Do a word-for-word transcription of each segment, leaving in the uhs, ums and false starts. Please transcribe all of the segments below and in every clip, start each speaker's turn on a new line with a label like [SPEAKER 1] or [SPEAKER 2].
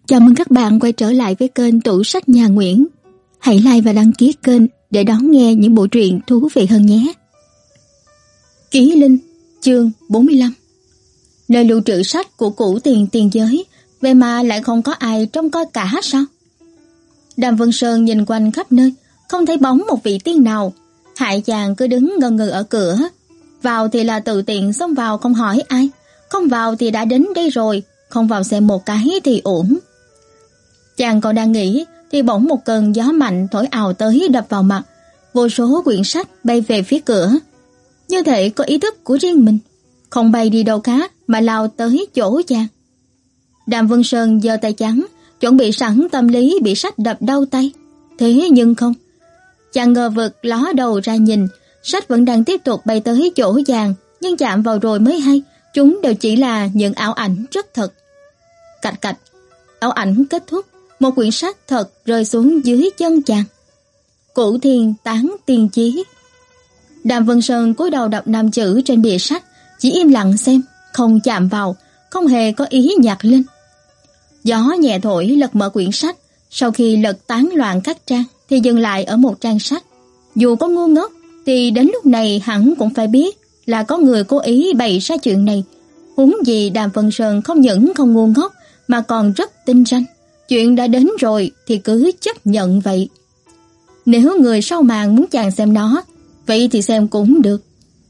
[SPEAKER 1] Chào mừng các bạn quay trở lại với kênh Tủ Sách Nhà Nguyễn. Hãy like và đăng ký kênh để đón nghe những bộ truyện thú vị hơn nhé. Ký Linh, chương bốn mươi lăm. Nơi lưu trữ sách của Cửu Tiền tiền giới, vậy mà lại không có ai trông coi cả sao? Đàm Vân Sơn nhìn quanh khắp nơi, không thấy bóng một vị tiên nào. Hại chàng cứ đứng ngần ngừ ở cửa. Vào thì là tự tiện xông vào không hỏi ai, không vào thì đã đến đây rồi, không vào xem một cái thì ổn. Chàng còn đang nghĩ thì bỗng một cơn gió mạnh thổi ào tới đập vào mặt, vô số quyển sách bay về phía cửa. Như thể có ý thức của riêng mình, không bay đi đâu khác mà lao tới chỗ chàng. Đàm Vân Sơn giơ tay trắng, chuẩn bị sẵn tâm lý bị sách đập đau tay. Thế nhưng không. Chàng ngờ vực ló đầu ra nhìn, sách vẫn đang tiếp tục bay tới chỗ chàng, nhưng chạm vào rồi mới hay, chúng đều chỉ là những ảo ảnh rất thật. Cạch cạch, ảo ảnh kết thúc, một quyển sách thật rơi xuống dưới chân chàng. Cửu Thiên Tán Tiên Chí. Đàm Vân Sơn cúi đầu đọc năm chữ trên bìa sách, chỉ im lặng xem, không chạm vào, không hề có ý nhặt lên. Gió nhẹ thổi lật mở quyển sách, sau khi lật tán loạn các trang thì dừng lại ở một trang sách. Dù có ngu ngốc thì đến lúc này hẳn cũng phải biết là có người cố ý bày ra chuyện này. Huống gì Đàm Vân Sơn không những không ngu ngốc mà còn rất tinh ranh. Chuyện đã đến rồi thì cứ chấp nhận vậy. Nếu người sau màn muốn chàng xem nó, vậy thì xem cũng được.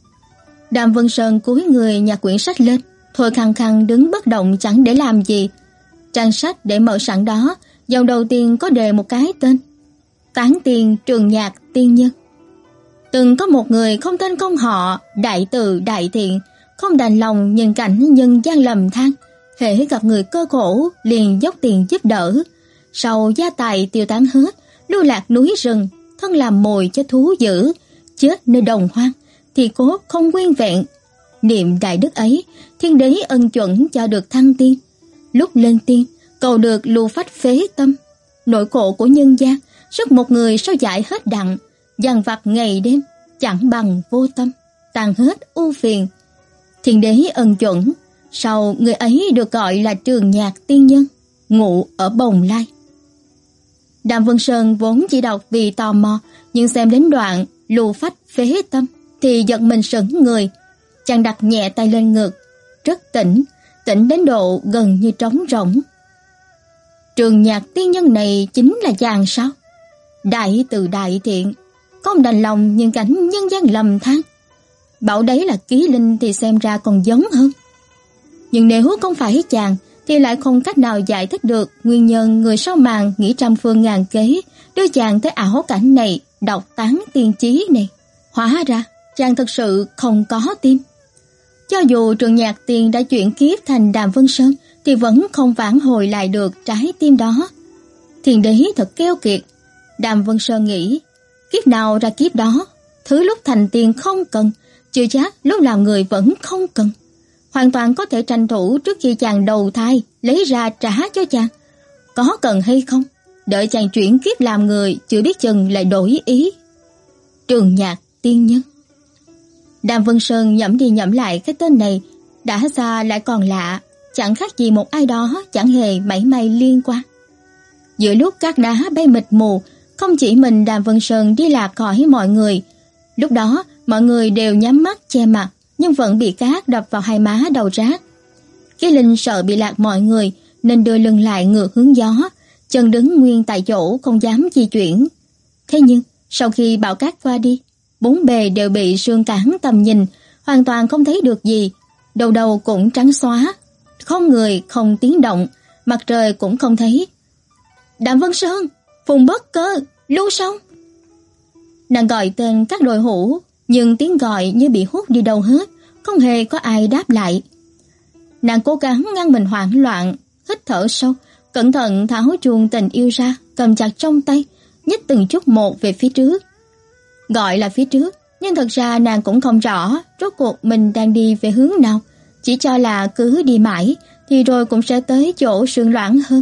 [SPEAKER 1] Đàm Vân Sơn cúi người nhặt quyển sách lên, thôi khăng khăng đứng bất động chẳng để làm gì. Trang sách để mở sẵn đó, dòng đầu tiên có đề một cái tên: Tán Tiên Trường Nhạc Tiên Nhân. Từng có một người không tên không họ, đại từ đại thiện, không đành lòng nhìn cảnh nhân gian lầm than. Hễ gặp người cơ khổ liền dốc tiền giúp đỡ, sau gia tài tiêu tán hết, lưu lạc núi rừng, thân làm mồi cho thú dữ, chết nơi đồng hoang thì cốt không nguyên vẹn. Niệm đại đức ấy, thiên đế ân chuẩn cho được thăng tiên. Lúc lên tiên, cầu được lưu phách phế tâm. Nỗi khổ của nhân gian, sức một người sao giải hết đặng, dằn vặt ngày đêm, chẳng bằng vô tâm, tàn hết ưu phiền. Thiên đế ân chuẩn, sau người ấy được gọi là Trường Nhạc Tiên Nhân, ngụ ở Bồng Lai. Đàm Vân Sơn vốn chỉ đọc vì tò mò, nhưng xem đến đoạn lưu phách phế tâm thì giật mình sững người. Chàng đặt nhẹ tay lên ngực, rất tỉnh, tỉnh đến độ gần như trống rỗng. Trường Nhạc Tiên Nhân này chính là chàng sao? Đại từ đại thiện, không đành lòng nhìn cảnh nhân gian lầm than. Bảo đấy là Ký Linh thì xem ra còn giống hơn. Nhưng nếu không phải chàng thì lại không cách nào giải thích được nguyên nhân người sau màn nghĩ trăm phương ngàn kế đưa chàng tới ảo cảnh này, đọc Tán Tiên Chí này. Hóa ra chàng thực sự không có tim. Cho dù Trường Nhạc Tiên đã chuyển kiếp thành Đàm Vân Sơn thì vẫn không vãn hồi lại được trái tim đó. Thiên đế thật keo kiệt. Đàm Vân Sơn nghĩ, kiếp nào ra kiếp đó, thứ lúc thành tiên không cần, chưa chắc lúc làm người vẫn không cần. Hoàn toàn có thể tranh thủ trước khi chàng đầu thai lấy ra trả cho chàng. Có cần hay không, đợi chàng chuyển kiếp làm người chưa biết chừng lại đổi ý. Trường Nhạc Tiên Nhân. Đàm Vân Sơn nhẩm đi nhẩm lại cái tên này, đã xa lại còn lạ, chẳng khác gì một ai đó chẳng hề mảy may liên quan. Giữa lúc các đá bay mịt mù, không chỉ mình Đàm Vân Sơn đi lạc khỏi mọi người. Lúc đó mọi người đều nhắm mắt che mặt, nhưng vẫn bị cát đập vào hai má đầu rát. Ký Linh sợ bị lạc mọi người nên đưa lưng lại ngược hướng gió, chân đứng nguyên tại chỗ không dám di chuyển. Thế nhưng sau khi bão cát qua đi, bốn bề đều bị sương cản tầm nhìn, hoàn toàn không thấy được gì. Đầu đầu cũng trắng xóa, không người không tiếng động, mặt trời cũng không thấy. Đàm Vân Sơn, Phùng Bất Cơ, Lưu Song. Nàng gọi tên các đội hữu, nhưng tiếng gọi như bị hút đi đâu hết, không hề có ai đáp lại. Nàng cố gắng ngăn mình hoảng loạn, hít thở sâu, cẩn thận tháo chuông tình yêu ra, cầm chặt trong tay, nhích từng chút một về phía trước. Gọi là phía trước, nhưng thật ra nàng cũng không rõ rốt cuộc mình đang đi về hướng nào, chỉ cho là cứ đi mãi thì rồi cũng sẽ tới chỗ sương loãng hơn.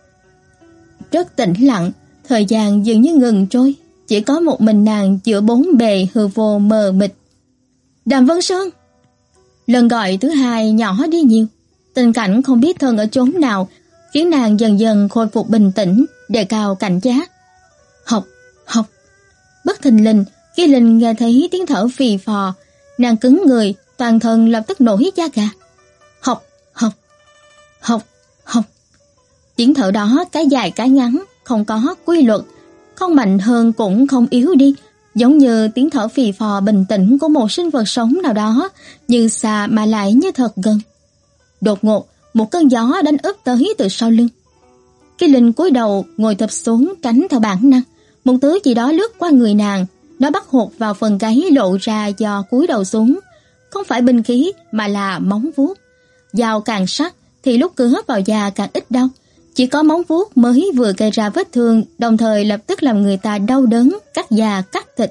[SPEAKER 1] Rất tĩnh lặng, thời gian dường như ngừng trôi, chỉ có một mình nàng giữa bốn bề hư vô mờ mịt. Đàm Vân Sơn. Lần gọi thứ hai nhỏ đi nhiều, tình cảnh không biết thân ở chốn nào khiến nàng dần dần khôi phục bình tĩnh, đề cao cảnh giác. Học, học. Bất thình lình, Ký Linh nghe thấy tiếng thở phì phò, nàng cứng người, toàn thân lập tức nổi da gà. Học, học, học, học. Tiếng thở đó cái dài cái ngắn, không có quy luật, không mạnh hơn cũng không yếu đi, giống như tiếng thở phì phò bình tĩnh của một sinh vật sống nào đó, như xa mà lại như thật gần. Đột ngột, một cơn gió đánh úp tới từ sau lưng. Ký Linh cúi đầu ngồi thụp xuống tránh theo bản năng, một thứ gì đó lướt qua người nàng, nó bắt hụt vào phần gáy lộ ra do cúi đầu xuống, không phải binh khí mà là móng vuốt. Dao càng sắc thì lúc cứa vào da càng ít đau, chỉ có móng vuốt mới vừa gây ra vết thương, đồng thời lập tức làm người ta đau đớn, cắt da cắt thịt.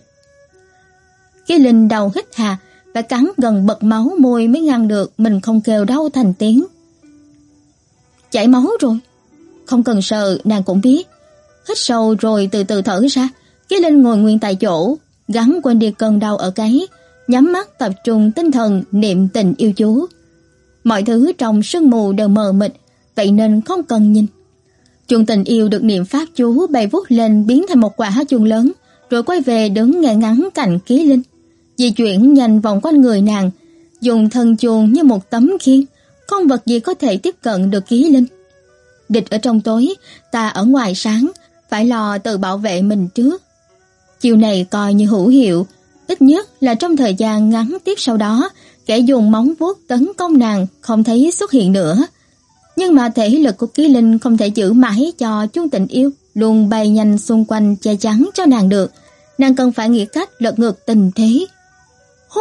[SPEAKER 1] Ký Linh đầu hít hà, và cắn gần bật máu môi mới ngăn được mình không kêu đau thành tiếng. Chảy máu rồi. Không cần sợ, nàng cũng biết. Hít sâu rồi từ từ thở ra. Ký Linh ngồi nguyên tại chỗ, gắng quên đi cơn đau ở gáy, nhắm mắt tập trung tinh thần niệm tình yêu chú. Mọi thứ trong sương mù đều mờ mịt, vậy nên không cần nhìn. Chuông tình yêu được niệm pháp chú bay vút lên biến thành một quả chuông lớn, rồi quay về đứng ngay ngắn cạnh Ký Linh, di chuyển nhanh vòng quanh người nàng, dùng thân chuông như một tấm khiên, không vật gì có thể tiếp cận được Ký Linh. Địch ở trong tối, ta ở ngoài sáng, phải lo tự bảo vệ mình trước. Chiều này coi như hữu hiệu, ít nhất là trong thời gian ngắn tiếp sau đó, kẻ dùng móng vuốt tấn công nàng không thấy xuất hiện nữa. Nhưng mà thể lực của Ký Linh không thể giữ mãi cho chuông tình yêu luôn bay nhanh xung quanh che chắn cho nàng được. Nàng cần phải nghĩ cách lật ngược tình thế. Hú!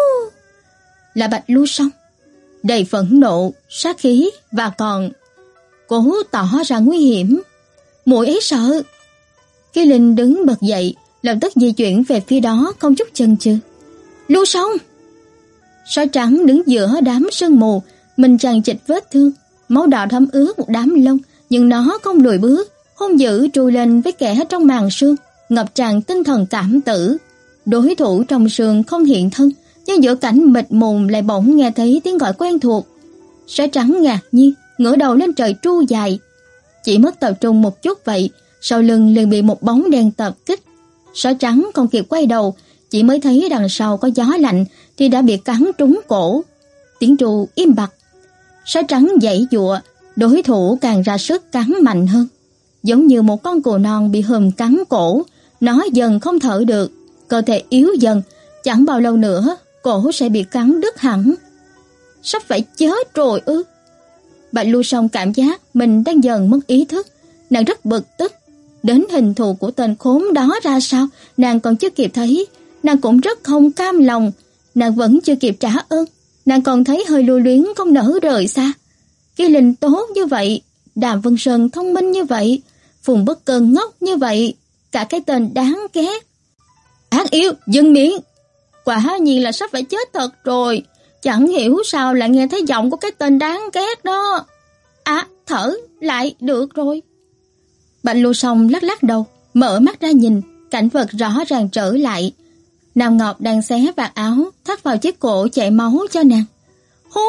[SPEAKER 1] Là Bạch Lưu Song, đầy phẫn nộ, sát khí và còn cố tỏ ra nguy hiểm. Muội ấy sợ. Ký Linh đứng bật dậy, lập tức di chuyển về phía đó không chút chần chừ. Lưu Song! Sói trắng đứng giữa đám sương mù, mình chằng chịt vết thương, máu đỏ thấm ướt một đám lông, nhưng nó không lùi bước, hung dữ trùi lên với kẻ trong màn sương, ngập tràn tinh thần cảm tử. Đối thủ trong sương không hiện thân, nhưng giữa cảnh mịt mùng lại bỗng nghe thấy tiếng gọi quen thuộc. Sói trắng ngạc nhiên, ngửa đầu lên trời tru dài. Chỉ mất tập trung một chút vậy, sau lưng liền bị một bóng đen tập kích. Sói trắng không kịp quay đầu, chỉ mới thấy đằng sau có gió lạnh thì đã bị cắn trúng cổ. Tiếng tru im bặt. Sói trắng giãy giụa, đối thủ càng ra sức cắn mạnh hơn, giống như một con cừu non bị hùm cắn cổ, nó dần không thở được, cơ thể yếu dần, chẳng bao lâu nữa cổ sẽ bị cắn đứt hẳn. Sắp phải chết rồi ư? Bạch Lưu Song cảm giác mình đang dần mất ý thức, nàng rất bực tức. Đến hình thù của tên khốn đó ra sao, nàng còn chưa kịp thấy, nàng cũng rất không cam lòng, nàng vẫn chưa kịp trả ơn, nàng còn thấy hơi lưu luyến không nỡ rời xa. Ký Linh tốt như vậy, Đàm Vân Sơn thông minh như vậy, Phùng Bất Cân ngốc như vậy, cả cái tên đáng ghét. Ác yêu, dừng miệng. Quả nhiên là sắp phải chết thật rồi, chẳng hiểu sao lại nghe thấy giọng của cái tên đáng ghét đó. À, thở lại được rồi. Bạch Lưu Song lắc lắc đầu, mở mắt ra nhìn, cảnh vật rõ ràng trở lại. Nam Ngọc đang xé vạt áo, thắt vào chiếc cổ chảy máu cho nàng. Hú!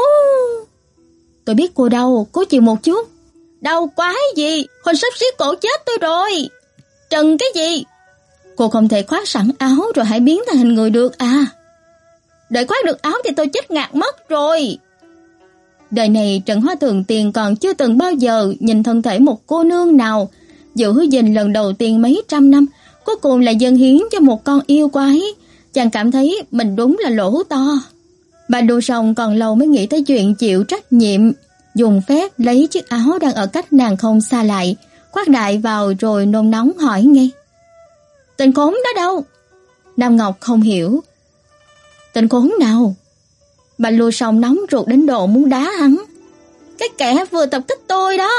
[SPEAKER 1] Tôi biết cô đau, cố chịu một chút. Đau quái gì, Huỳnh sắp xiết cổ chết tôi rồi. Trần cái gì? Cô không thể khoác sẵn áo rồi hãy biến thành hình người được à? Đợi khoác được áo thì tôi chết ngạt mất rồi. Đời này Trần Hoa Thường Tiền còn chưa từng bao giờ nhìn thân thể một cô nương nào, giữ gìn lần đầu tiên mấy trăm năm, cuối cùng là dâng hiến cho một con yêu quái. Chàng cảm thấy mình đúng là lỗ to. Bà Đu Song còn lâu mới nghĩ tới chuyện chịu trách nhiệm, dùng phép lấy chiếc áo đang ở cách nàng không xa lại, khoác đại vào rồi nôn nóng hỏi ngay. Tên khốn đó đâu? Nam Ngọc không hiểu. Tên khốn nào? Bà Lưu Song nóng ruột đến độ muốn đá hắn. Cái kẻ vừa tập kích tôi đó.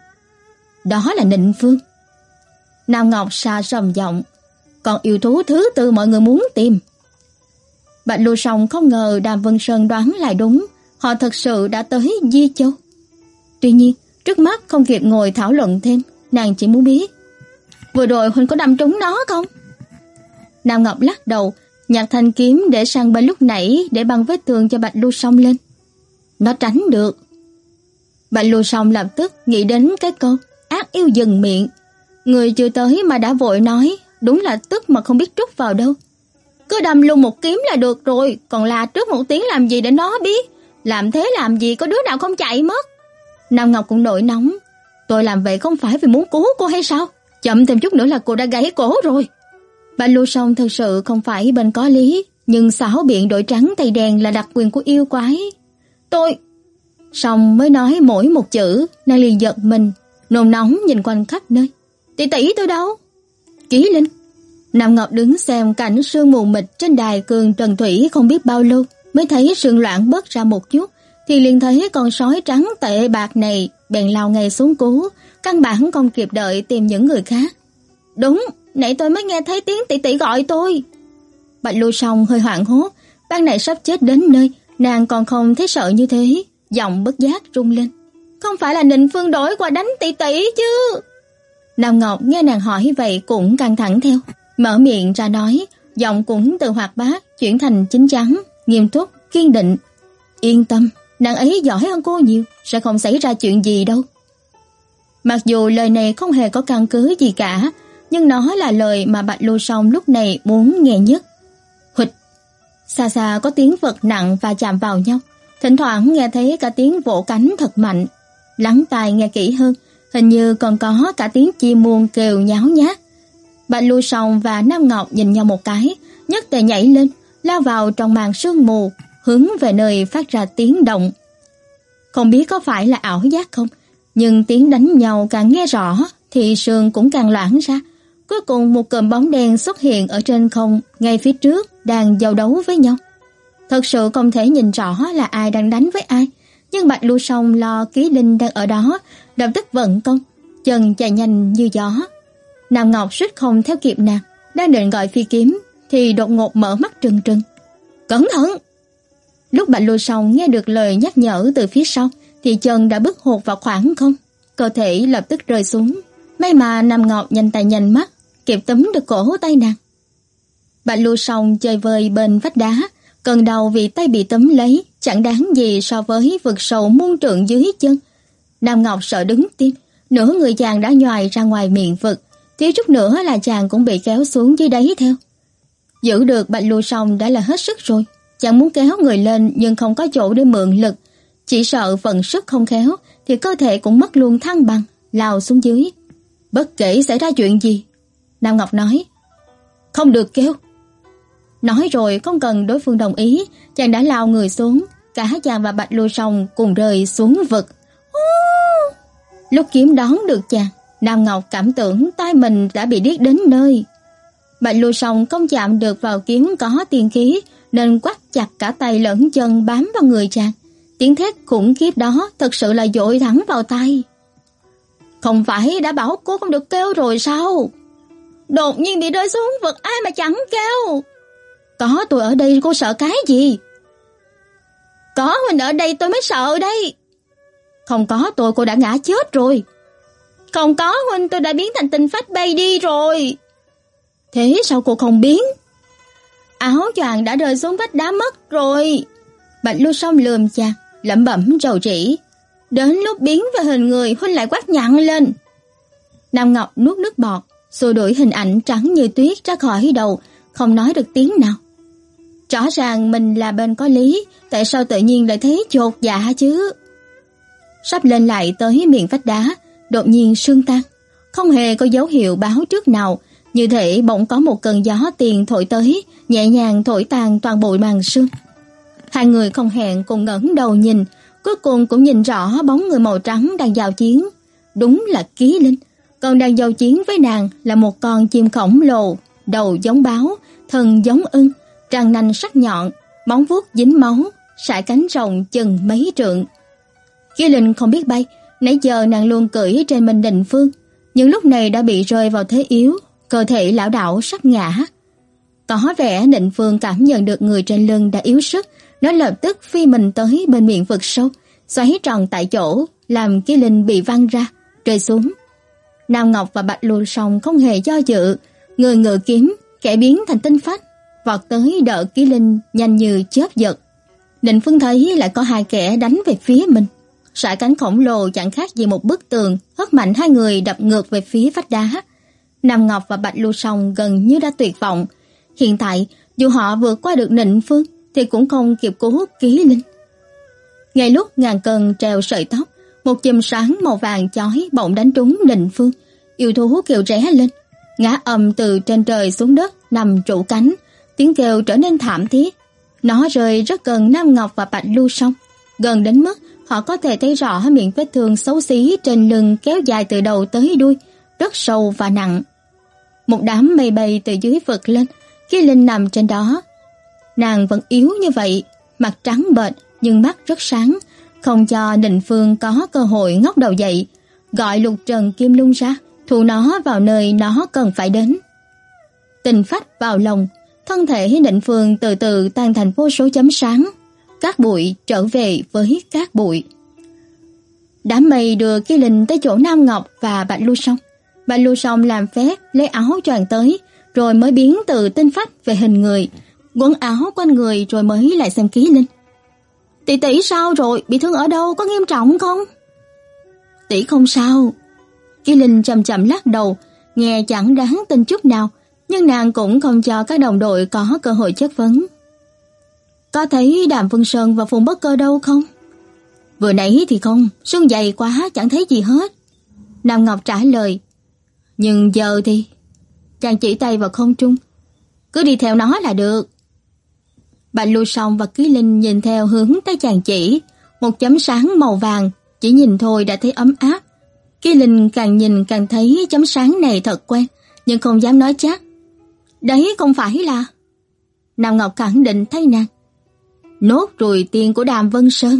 [SPEAKER 1] Đó là Nịnh Phương. Nam Ngọc xa sầm giọng. Còn yêu thú thứ tư mọi người muốn tìm. Bạch Lưu Song không ngờ Đàm Vân Sơn đoán lại đúng, họ thật sự đã tới Di Châu. Tuy nhiên, trước mắt không kịp ngồi thảo luận thêm, nàng chỉ muốn biết, vừa rồi Huynh có đâm trúng nó không? Nam Ngọc lắc đầu, nhặt thanh kiếm để sang bên lúc nãy để băng vết thương cho Bạch Lưu Song lên. Nó tránh được. Bạch Lưu Song lập tức nghĩ đến cái câu ác yêu dừng miệng. Người chưa tới mà đã vội nói, đúng là tức mà không biết trút vào đâu. Cứ đâm luôn một kiếm là được rồi, còn la trước một tiếng làm gì để nó biết. Làm thế làm gì có đứa nào không chạy mất. Nam Ngọc cũng nổi nóng. Tôi làm vậy không phải vì muốn cứu cô hay sao? Chậm thêm chút nữa là cô đã gãy cổ rồi. Bạch Lưu Song thực sự không phải bên có lý, nhưng xảo biện đổi trắng thay đen là đặc quyền của yêu quái. Tôi... Xong mới nói mỗi một chữ, nàng liền giật mình, nôn nóng nhìn quanh khắp nơi. Tỷ tỷ tôi đâu? Ký Linh. Nam Ngọc đứng xem cảnh sương mù mịt trên đài cường Trần Thủy không biết bao lâu, mới thấy sương loãng bớt ra một chút, thì liền thấy con sói trắng tệ bạc này bèn lao ngay xuống cứu, căn bản không kịp đợi tìm những người khác. Đúng, nãy tôi mới nghe thấy tiếng tỷ tỷ gọi tôi. Bạch Lưu Song hơi hoảng hốt, ban này sắp chết đến nơi, nàng còn không thấy sợ như thế, giọng bất giác rung lên. Không phải là Nịnh Phương đổi qua đánh tỷ tỷ chứ? Nam Ngọc nghe nàng hỏi vậy cũng căng thẳng theo, mở miệng ra nói, giọng cũng từ hoạt bát chuyển thành chín chắn, nghiêm túc, kiên định. Yên tâm, nàng ấy giỏi hơn cô nhiều, sẽ không xảy ra chuyện gì đâu. Mặc dù lời này không hề có căn cứ gì cả, nhưng nó là lời mà Bạch Lưu Song lúc này muốn nghe nhất. Huỵch! Xa xa có tiếng vật nặng và chạm vào nhau, thỉnh thoảng nghe thấy cả tiếng vỗ cánh thật mạnh. Lắng tai nghe kỹ hơn, hình như còn có cả tiếng chim muông kêu nháo nhác. Bạch Lưu Song và Nam Ngọc nhìn nhau một cái, nhất tề nhảy lên, lao vào trong màn sương mù, hướng về nơi phát ra tiếng động. Không biết có phải là ảo giác không, nhưng tiếng đánh nhau càng nghe rõ thì sương cũng càng loãng ra. Cuối cùng một cụm bóng đen xuất hiện ở trên không, ngay phía trước đang giao đấu với nhau. Thật sự không thể nhìn rõ là ai đang đánh với ai, nhưng Bạch Lưu Song lo Ký Linh đang ở đó, lập tức vận công, chân chạy nhanh như gió. Nam Ngọc suýt không theo kịp nàng, đang định gọi phi kiếm thì đột ngột mở mắt trừng trừng. Cẩn thận! Lúc Bạch Lưu Song nghe được lời nhắc nhở từ phía sau thì chân đã bước hụt vào khoảng không, cơ thể lập tức rơi xuống. May mà Nam Ngọc nhanh tay nhanh mắt, kịp túm được cổ tay nàng. Bạch Lưu Song chơi vơi bên vách đá, cơn đau vì tay bị túm lấy chẳng đáng gì so với vực sâu muôn trượng dưới chân. Nam Ngọc sợ đứng tim, nửa người chàng đã nhoài ra ngoài miệng vực, thiếu chút nữa là chàng cũng bị kéo xuống dưới đáy theo. Giữ được Bạch Lưu Song đã là hết sức rồi, chàng muốn kéo người lên nhưng không có chỗ để mượn lực, chỉ sợ vận sức không khéo thì cơ thể cũng mất luôn thăng bằng, lao xuống dưới. Bất kể xảy ra chuyện gì, Nam Ngọc nói, không được kêu. Nói rồi không cần đối phương đồng ý, chàng đã lao người xuống, cả chàng và Bạch Lưu Song cùng rơi xuống vực. Lúc kiếm đón được chàng, Nam Ngọc cảm tưởng tay mình đã bị điếc đến nơi. Bạch Lưu Song không chạm được vào kiếm có tiên khí, nên quắt chặt cả tay lẫn chân bám vào người chàng. Tiếng thét khủng khiếp đó thật sự là dội thẳng vào tay. Không phải đã bảo cô không được kêu rồi sao? Đột nhiên bị rơi xuống vực ai mà chẳng kêu. Có tôi ở đây cô sợ cái gì? Có Huynh ở đây tôi mới sợ đây. Không có tôi cô đã ngã chết rồi. Không có Huynh tôi đã biến thành tinh phách bay đi rồi. Thế sao cô không biến? Áo choàng đã rơi xuống vách đá mất rồi. Bạch Lưu Song lườm chàng, lẩm bẩm rầu rĩ. Đến lúc biến về hình người Huynh lại quát nhặn lên. Nam Ngọc nuốt nước bọt, xua đuổi hình ảnh trắng như tuyết ra khỏi đầu, không nói được tiếng nào. Rõ ràng mình là bên có lý, tại sao tự nhiên lại thấy chột dạ chứ? Sắp lên lại tới miệng vách đá, đột nhiên sương tan, không hề có dấu hiệu báo trước nào, như thể bỗng có một cơn gió tiền thổi tới, nhẹ nhàng thổi tàn toàn bộ màn sương. Hai người không hẹn cùng ngẩng đầu nhìn, cuối cùng cũng nhìn rõ bóng người màu trắng đang giao chiến. Đúng là Ký Linh, còn đang giao chiến với nàng là một con chim khổng lồ, đầu giống báo, thân giống ưng, răng nanh sắc nhọn, móng vuốt dính máu, sải cánh rộng chừng mấy trượng. Ký Linh không biết bay, nãy giờ nàng luôn cưỡi trên mình Định Phương, nhưng lúc này đã bị rơi vào thế yếu, cơ thể lảo đảo sắp ngã. Có vẻ Định Phương cảm nhận được người trên lưng đã yếu sức, nó lập tức phi mình tới bên miệng vực sâu, xoáy tròn tại chỗ, làm Ký Linh bị văng ra, rơi xuống. Nam Ngọc và Bạch Lưu Song không hề do dự, người ngự kiếm, kẻ biến thành tinh phách, vọt tới đỡ Ký Linh nhanh như chớp giật. Định Phương thấy lại có hai kẻ đánh về phía mình, sải cánh khổng lồ chẳng khác gì một bức tường, hất mạnh hai người đập ngược về phía vách đá. Nam Ngọc và Bạch Lưu Song gần như đã tuyệt vọng. Hiện tại, dù họ vượt qua được Nịnh Phương thì cũng không kịp cứu Ký Linh. Ngay lúc ngàn cân treo sợi tóc, một chùm sáng màu vàng chói bỗng đánh trúng Nịnh Phương. Yêu thú kêu ré lên, ngã ầm từ trên trời xuống đất, nằm trụ cánh, tiếng kêu trở nên thảm thiết. Nó rơi rất gần Nam Ngọc và Bạch Lưu Song, gần đến mức họ có thể thấy rõ miệng vết thương xấu xí trên lưng kéo dài từ đầu tới đuôi, rất sâu và nặng. Một đám mây bay từ dưới vực lên, Ký Linh nằm trên đó. Nàng vẫn yếu như vậy, mặt trắng bệch nhưng mắt rất sáng, không cho Nịnh Phương có cơ hội ngóc đầu dậy, gọi Lục Trần Kim Lung ra, thu nó vào nơi nó cần phải đến. Tình phách vào lòng, thân thể Nịnh Phương từ từ tan thành vô số chấm sáng, cát bụi trở về với cát bụi. Đám mây đưa Ký Linh tới chỗ Nam Ngọc và Bạch Lưu Song. Bạch Lưu Song làm phép lấy áo choàng tới, rồi mới biến từ tinh phách về hình người, quấn áo quanh người rồi mới lại xem Ký Linh. Tỷ tỷ sao rồi, bị thương ở đâu, có nghiêm trọng không? Tỷ không sao. Ký Linh chậm chậm lắc đầu, nghe chẳng đáng tin chút nào, nhưng nàng cũng không cho các đồng đội có cơ hội chất vấn. Có thấy Đàm Vân Sơn và Phùng Bất Cơ đâu không? Vừa nãy thì không, xương dày quá chẳng thấy gì hết. Nam Ngọc trả lời. Nhưng giờ thì... Chàng chỉ tay vào không trung. Cứ đi theo nó là được. Bạch Lưu Song và Ký Linh nhìn theo hướng tới chàng chỉ, một chấm sáng màu vàng, chỉ nhìn thôi đã thấy ấm áp. Ký Linh càng nhìn càng thấy chấm sáng này thật quen, nhưng không dám nói chắc. Đấy không phải là... Nam Ngọc khẳng định thay nàng. Nốt ruồi tiên của Đàm Vân Sơn.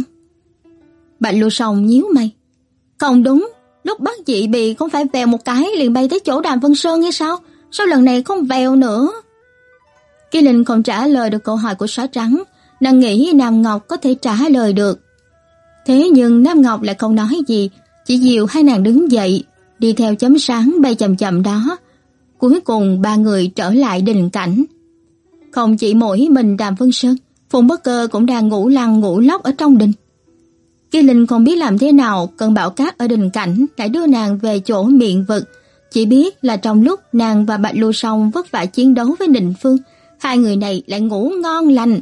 [SPEAKER 1] Bạch Lưu Song nhíu mày. Không đúng, lúc bắt dị bì không phải vèo một cái liền bay tới chỗ Đàm Vân Sơn hay sao? Sao lần này không vèo nữa? Ký Linh không trả lời được câu hỏi của sói trắng, nàng nghĩ Nam Ngọc có thể trả lời được. Thế nhưng Nam Ngọc lại không nói gì, chỉ dìu hai nàng đứng dậy, đi theo chấm sáng bay chậm chậm đó. Cuối cùng ba người trở lại đình cảnh. Không chỉ mỗi mình Đàm Vân Sơn, Phùng Bất Cơ cũng đang ngủ lăn ngủ lóc ở trong đình. Ký Linh không biết làm thế nào, cơn bão cát ở đình cảnh lại đưa nàng về chỗ miệng vực. Chỉ biết là trong lúc nàng và Bạch Lưu Song vất vả chiến đấu với Nịnh Phương, hai người này lại ngủ ngon lành.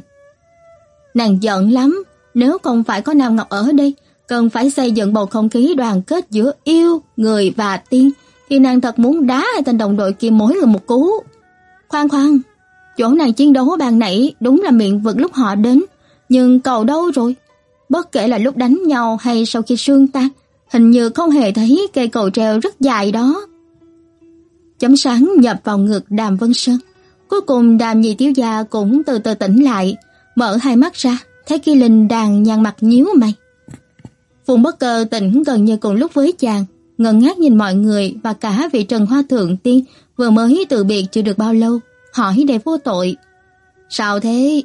[SPEAKER 1] Nàng giận lắm, nếu không phải có Nam Ngọc ở đây, cần phải xây dựng bầu không khí đoàn kết giữa yêu, người và tiên, thì nàng thật muốn đá hai tên đồng đội kia mỗi người một cú. Khoan khoan, chỗ nàng chiến đấu ban nãy đúng là miệng vực lúc họ đến, nhưng cầu đâu rồi? Bất kể là lúc đánh nhau hay sau khi sương tan, hình như không hề thấy cây cầu treo rất dài đó. Chấm sáng nhập vào ngực Đàm Vân Sơn. Cuối cùng Đàm Nhị thiếu gia cũng từ từ tỉnh lại, mở hai mắt ra, thấy Ký Linh đang nhăn mặt nhíu mày. Phùng Bất Cơ tỉnh gần như cùng lúc với chàng, ngơ ngác nhìn mọi người và cả vị Trần Hoa Thượng Tiên vừa mới từ biệt chưa được bao lâu, hỏi đầy vô tội. Sao thế?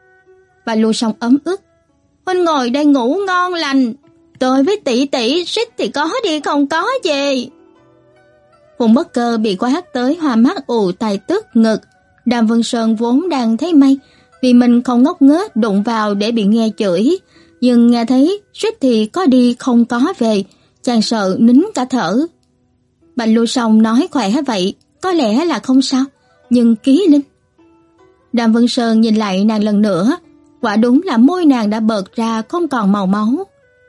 [SPEAKER 1] Và Lưu Song ấm ức. Huynh ngồi đây ngủ ngon lành, tôi với tỷ tỷ suýt thì có đi không có gì. Phùng Bất Cơ bị quát tới hoa mắt ù tai tức ngực. Đàm Vân Sơn vốn đang thấy may, vì mình không ngốc nghếch đụng vào để bị nghe chửi, nhưng nghe thấy suýt thì có đi không có về, chàng sợ nín cả thở. Bạch Lưu Song nói khỏe vậy, có lẽ là không sao, nhưng Ký Linh. Đàm Vân Sơn nhìn lại nàng lần nữa, quả đúng là môi nàng đã bợt ra không còn màu máu.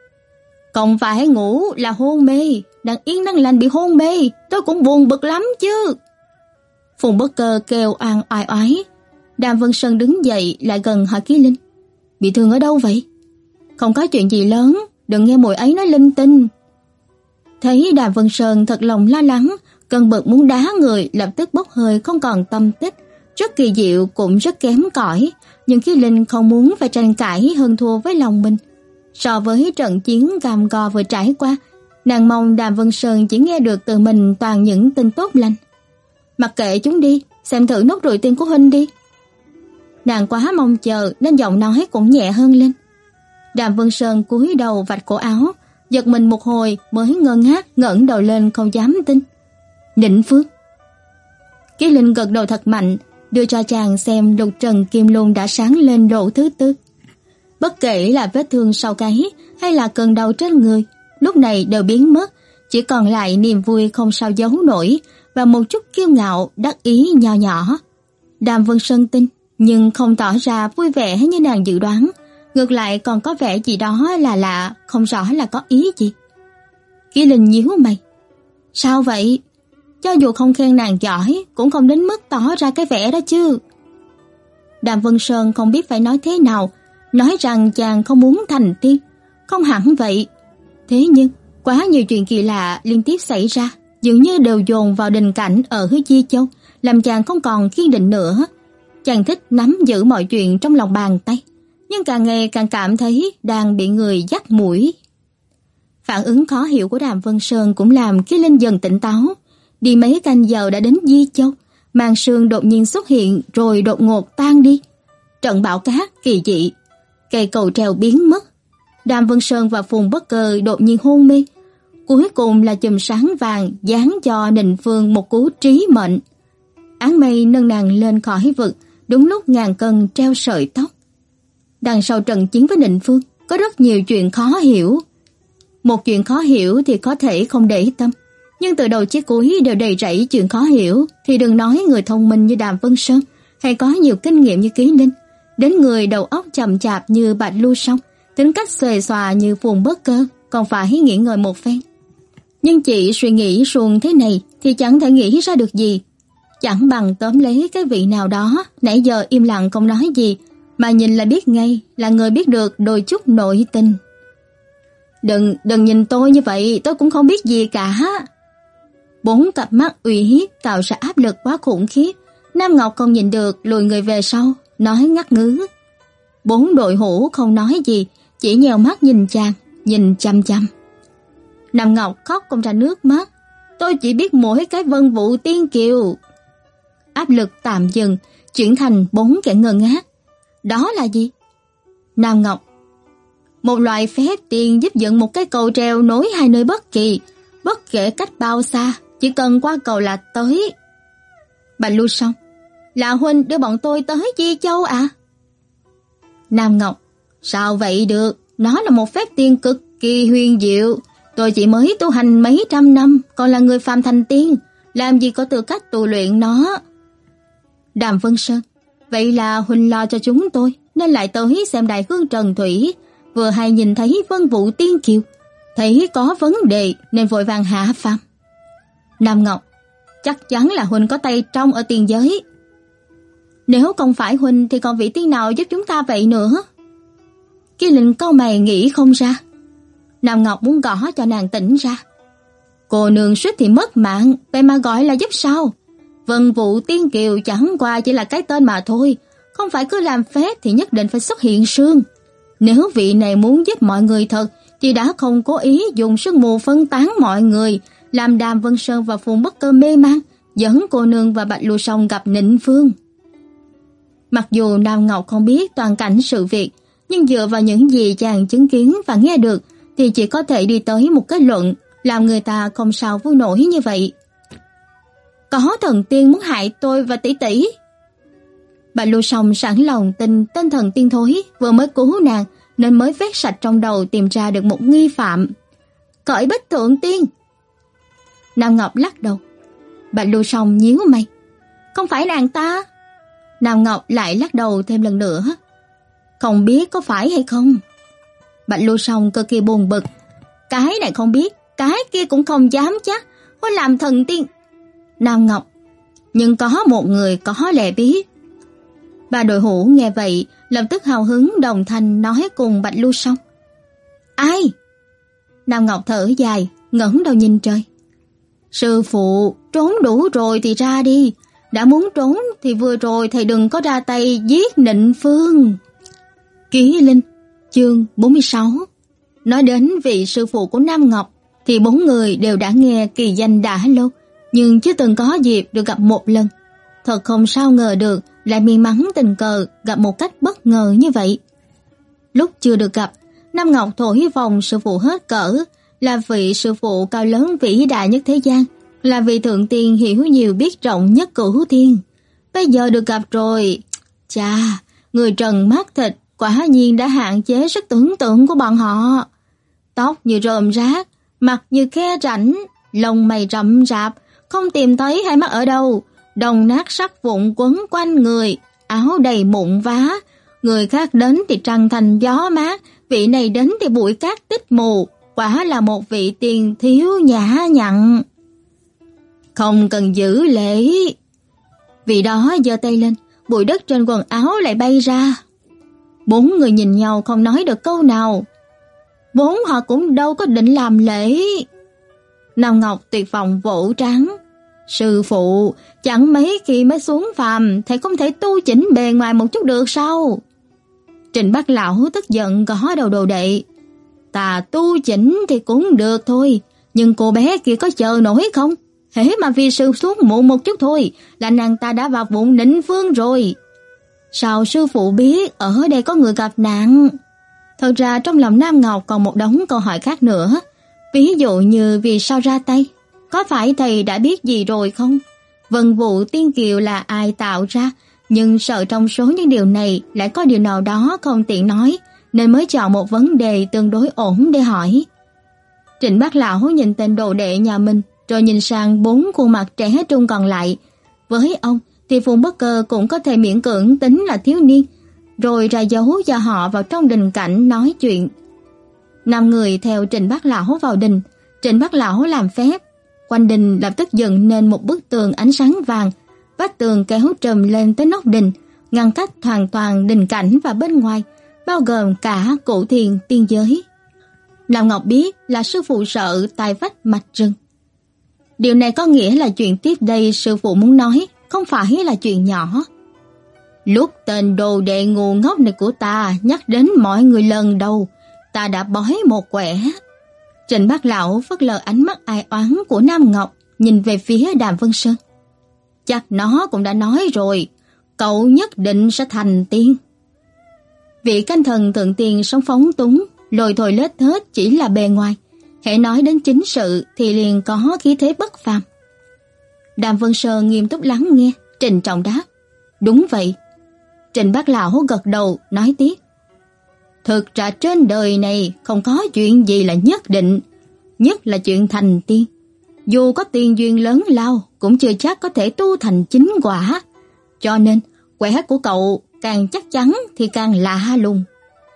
[SPEAKER 1] Không phải ngủ là hôn mê, đang yên đang lành bị hôn mê, tôi cũng buồn bực lắm chứ. Phùng Bất Cơ kêu oan oai oái. Đàm Vân Sơn đứng dậy lại gần hỏi Ký Linh. Bị thương ở đâu vậy? Không có chuyện gì lớn, đừng nghe mùi ấy nói linh tinh. Thấy Đàm Vân Sơn thật lòng lo lắng, cơn bực muốn đá người lập tức bốc hơi không còn tâm tích, rất kỳ diệu cũng rất kém cỏi, nhưng Ký Linh không muốn phải tranh cãi hơn thua với lòng mình. So với trận chiến gam go vừa trải qua, nàng mong Đàm Vân Sơn chỉ nghe được từ mình toàn những tin tốt lành. Mặc kệ chúng đi, xem thử nốt ruồi tiên của huynh đi. Nàng quá mong chờ nên giọng nói cũng nhẹ hơn lên. Đàm Vân Sơn cúi đầu vạch cổ áo, giật mình một hồi mới ngơ ngác ngẩng đầu lên không dám tin. Nịnh Phương. Ký Linh gật đầu thật mạnh, đưa cho chàng xem lục trần kim luân đã sáng lên độ thứ tư. Bất kể là vết thương sau gáy hay là cơn đau trên người, lúc này đều biến mất, chỉ còn lại niềm vui không sao giấu nổi và một chút kiêu ngạo đắc ý nho nhỏ. Đàm Vân Sơn tin, nhưng không tỏ ra vui vẻ như nàng dự đoán, ngược lại còn có vẻ gì đó là lạ, không rõ là có ý gì. Kỷ Linh nhíu mày. Sao vậy? Cho dù không khen nàng giỏi, cũng không đến mức tỏ ra cái vẻ đó chứ. Đàm Vân Sơn không biết phải nói thế nào, nói rằng chàng không muốn thành tiên, không hẳn vậy. Thế nhưng, quá nhiều chuyện kỳ lạ liên tiếp xảy ra, dường như đều dồn vào đình cảnh ở Hứa Di Châu, làm chàng không còn kiên định nữa. Chàng thích nắm giữ mọi chuyện trong lòng bàn tay, nhưng càng ngày càng cảm thấy đang bị người dắt mũi. Phản ứng khó hiểu của Đàm Vân Sơn cũng làm Kỷ Linh dần tỉnh táo. Đi mấy canh giờ đã đến Di Châu, màn sương đột nhiên xuất hiện rồi đột ngột tan đi. Trận bão cát kỳ dị, cây cầu treo biến mất. Đàm Vân Sơn và Phùng Bất Cơ đột nhiên hôn mê. Cuối cùng là chùm sáng vàng giáng cho Ninh Phương một cú trí mệnh. Áng mây nâng nàng lên khỏi vực, đúng lúc ngàn cân treo sợi tóc. Đằng sau trận chiến với Ninh Phương có rất nhiều chuyện khó hiểu. Một chuyện khó hiểu thì có thể không để tâm, nhưng từ đầu chí cuối đều đầy rẫy chuyện khó hiểu thì đừng nói người thông minh như Đàm Vân Sơn hay có nhiều kinh nghiệm như Kỷ Linh, đến người đầu óc chậm chạp như Bạch Lưu Song, tính cách xuề xòa như Phùng Bất Cơ còn phải nghĩ ngợi một phen. Nhưng chỉ suy nghĩ suông thế này thì chẳng thể nghĩ ra được gì, chẳng bằng tóm lấy cái vị nào đó nãy giờ im lặng không nói gì, mà nhìn là biết ngay là người biết được đôi chút nội tình. Đừng, đừng nhìn tôi như vậy, tôi cũng không biết gì cả. Bốn cặp mắt uy hiếp tạo ra áp lực quá khủng khiếp. Nam Ngọc không nhìn được lùi người về sau, nói ngắt ngứ. Bốn đội hữu không nói gì, chỉ nhèo mắt nhìn chàng, nhìn chăm chăm. Nam Ngọc khóc không ra nước mắt. Tôi chỉ biết mỗi cái Vân Vũ Tiên Kiều. Áp lực tạm dừng, chuyển thành bốn kẻ ngơ ngác. Đó là gì? Nam Ngọc: một loại phép tiền giúp dựng một cái cầu treo nối hai nơi bất kỳ, bất kể cách bao xa, chỉ cần qua cầu là tới. Bạch Lưu Song: là huynh đưa bọn tôi tới Di Châu à? Nam Ngọc: sao vậy được, nó là một phép tiền cực kỳ huyền diệu. Tôi chỉ mới tu hành mấy trăm năm, còn là người phàm thành tiên, làm gì có tư cách tu luyện nó. Đàm Vân Sơn: vậy là huynh lo cho chúng tôi, nên lại tới xem đại hương Trần Thủy, vừa hay nhìn thấy Vân Vũ Tiên Kiều, thấy có vấn đề nên vội vàng hạ phàm. Nam Ngọc: chắc chắn là huynh có tay trong ở tiền giới. Nếu không phải huynh thì còn vị tiên nào giúp chúng ta vậy nữa? Kỷ Linh cau mày nghĩ không ra. Nam Ngọc muốn gõ cho nàng tỉnh ra. Cô nương suýt thì mất mạng, vậy mà gọi là giúp sao? Vân Vũ Tiên Kiều chẳng qua chỉ là cái tên mà thôi, không phải cứ làm phép thì nhất định phải xuất hiện sương. Nếu vị này muốn giúp mọi người thật thì đã không cố ý dùng sương mù phân tán mọi người, làm Đàm Vân Sơn và Phùng Bất Cơ mê man, dẫn cô nương và Bạch Lưu Song gặp Ninh Phương. Mặc dù Nam Ngọc không biết toàn cảnh sự việc, nhưng dựa vào những gì chàng chứng kiến và nghe được thì chỉ có thể đi tới một kết luận làm người ta không sao vui nổi như vậy. Có thần tiên muốn hại tôi và tỷ tỷ. Bạch Lưu Song sẵn lòng tin tên thần tiên thối vừa mới cứu nàng nên mới vét sạch trong đầu tìm ra được một nghi phạm. Cõi Bích Thượng Tiên. Nam Ngọc lắc đầu. Bạch Lưu Song nhíu mày. Không phải nàng ta. Nam Ngọc lại lắc đầu thêm lần nữa. Không biết có phải hay không. Bạch Lưu Song cực kỳ buồn bực. Cái này không biết, cái kia cũng không dám chắc. Có làm thần tiên. Nam Ngọc: nhưng có một người có lẽ biết. Ba đội hữu nghe vậy lập tức hào hứng đồng thanh nói cùng Bạch Lưu Song. Ai? Nam Ngọc thở dài, ngẩng đầu nhìn trời. Sư phụ, trốn đủ rồi thì ra đi. Đã muốn trốn thì vừa rồi thầy đừng có ra tay giết Nịnh Phương. Kỷ Linh, chương bốn mươi sáu. Nói đến vị sư phụ của Nam Ngọc thì bốn người đều đã nghe kỳ danh đã lâu, nhưng chưa từng có dịp được gặp một lần. Thật không sao ngờ được lại may mắn tình cờ gặp một cách bất ngờ như vậy. Lúc chưa được gặp, Nam Ngọc thổi hy vọng sư phụ hết cỡ, là vị sư phụ cao lớn vĩ đại nhất thế gian, là vị thượng tiên hiểu nhiều biết rộng nhất cửu thiên. Bây giờ được gặp rồi, chà, người trần mắt thịt quả nhiên đã hạn chế sức tưởng tượng của bọn họ. Tóc như rơm rác, mặt như khe rãnh, lông mày rậm rạp, không tìm thấy hai mắt ở đâu, đồng nát sắt vụn quấn quanh người, áo đầy mụn vá. Người khác đến thì trăng thành gió mát, vị này đến thì bụi cát tích mù, quả là một vị tiền thiếu nhã nhặn. Không cần giữ lễ. Vị đó giơ tay lên, bụi đất trên quần áo lại bay ra. Bốn người nhìn nhau không nói được câu nào. Vốn họ cũng đâu có định làm lễ. Nam Ngọc tuyệt vọng vỗ trán. Sư phụ, chẳng mấy khi mới xuống phàm, thầy không thể tu chỉnh bề ngoài một chút được sao? Trình Bác Lão tức giận gõ đầu Đồ Đệ. Ta tu chỉnh thì cũng được thôi, nhưng cô bé kia có chờ nổi không? Hễ mà vì sư xuống muộn một chút thôi là nàng ta đã vào bụng định phương rồi. Sao sư phụ biết ở đây có người gặp nạn? Thật ra trong lòng Nam Ngọc còn một đống câu hỏi khác nữa. Ví dụ như vì sao ra tay? Có phải thầy đã biết gì rồi không? Vân Vũ Tiên Kiều là ai tạo ra? Nhưng sợ trong số những điều này lại có điều nào đó không tiện nói, nên mới chọn một vấn đề tương đối ổn để hỏi. Trịnh Bác Lão nhìn tên Đồ Đệ nhà mình, rồi nhìn sang bốn khuôn mặt trẻ trung còn lại. Với ông thì Phùng Bất Cơ cũng có thể miễn cưỡng tính là thiếu niên, rồi ra dấu cho họ vào trong đình cảnh nói chuyện. Năm người theo Trịnh Bác Lão vào đình. Trịnh Bác Lão làm phép, quanh đình lập tức dựng nên một bức tường ánh sáng vàng. Vách tường kéo trùm lên tới nóc đình, ngăn cách hoàn toàn đình cảnh và bên ngoài, bao gồm cả cụ thiền tiên giới. Nam Ngọc biết là sư phụ sợ tai vách mạch rừng. Điều này có nghĩa là chuyện tiếp đây sư phụ muốn nói không phải là chuyện nhỏ. Lúc tên Đồ Đệ ngu ngốc này của ta nhắc đến mọi người lần đầu, ta đã bói một quẻ. Trịnh Bác Lão phớt lờ ánh mắt ai oán của Nam Ngọc, nhìn về phía Đàm Vân Sơn. Chắc nó cũng đã nói rồi, cậu nhất định sẽ thành tiên. Vị canh thần thượng tiên sống phóng túng, lôi thôi lết thết chỉ là bề ngoài, hễ nói đến chính sự thì liền có khí thế bất phàm. Đàm Vân Sơn nghiêm túc lắng nghe, trịnh trọng đáp: đúng vậy. Trịnh Bác Lão gật đầu nói tiếp: thực ra trên đời này không có chuyện gì là nhất định, nhất là chuyện thành tiên. Dù có tiền duyên lớn lao cũng chưa chắc có thể tu thành chính quả. Cho nên quẻ của cậu càng chắc chắn thì càng lạ lùng.